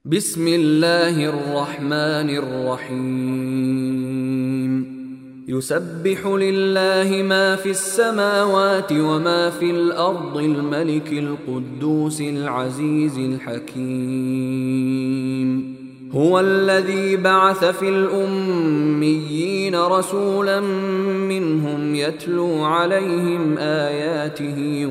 بسم الله الرحمن الرحيم يسبح لله ما في السماوات وما في الأرض الملك القدوس العزيز الحكيم هو الذي بعث في الأميين رسولا منهم يتلو عليهم آياته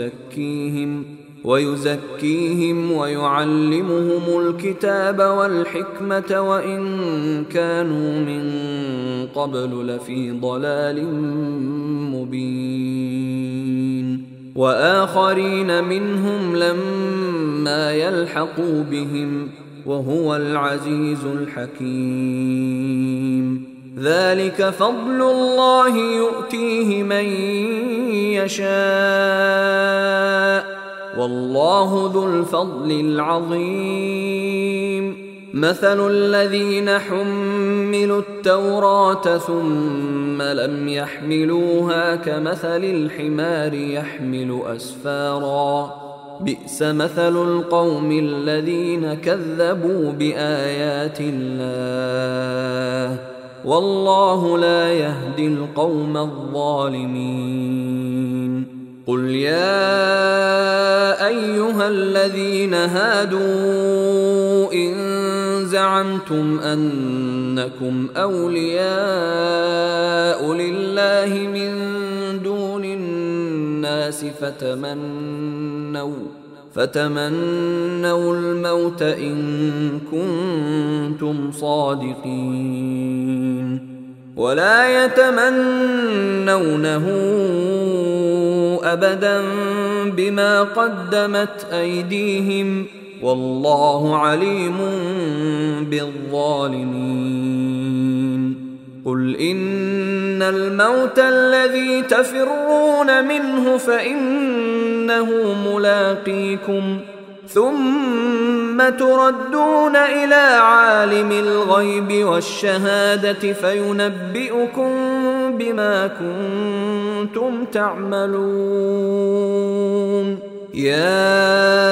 ويزكيهم ويعلمهم الكتاب والحكمة وإن كانوا من قبل لفي ضلال مبين وآخرين منهم لما يلحقوا بهم وهو العزيز الحكيم ذلك فضل الله يؤتيه من يشاء والله ذو الفضل العظيم مثل الذين حملوا التوراة ثم لم يحملوها كمثل الحمار يحمل أسفارا بئس مثل القوم الذين كذبوا بآيات الله والله لا يهدي القوم الظالمين قل يا أيها الذين هادوا إن زعمتم أنكم أولياء لله من دون الناس فتمنوا الموت إن كنتم صادقين ولا يتمنونه أبدا بما قدمت أيديهم والله عليم بالظالمين قل إن الموت الذي تفرون منه فإنه ملاقيكم ثم تردون إلى عالم الغيب والشهادة فينبئكم بما كنتم تعملون يا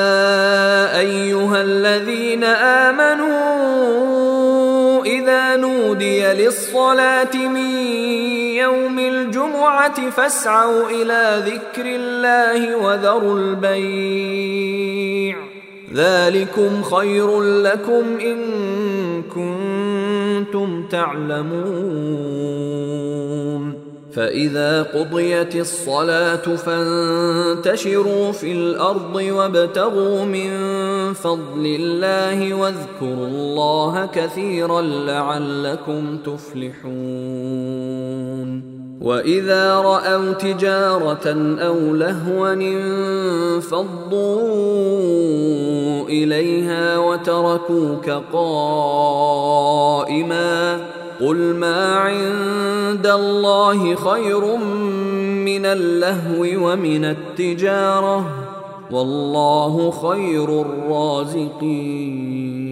أيها الذين آمنوا إذا نودي للصلاة من يوم الجمعة فاسعوا إلى ذكر الله وذروا البيع ذلكم خير لكم إن كنتم تعلمون فإذا قضيت الصلاة فانتشروا في الأرض وابتغوا من فضل الله واذكروا الله كثيرا لعلكم تفلحون وإذا رأوا تجارة أو لهوا انفضوا إليها وتركوك قائما قل ما عند الله خير من اللهو ومن التجارة والله خير الرازقين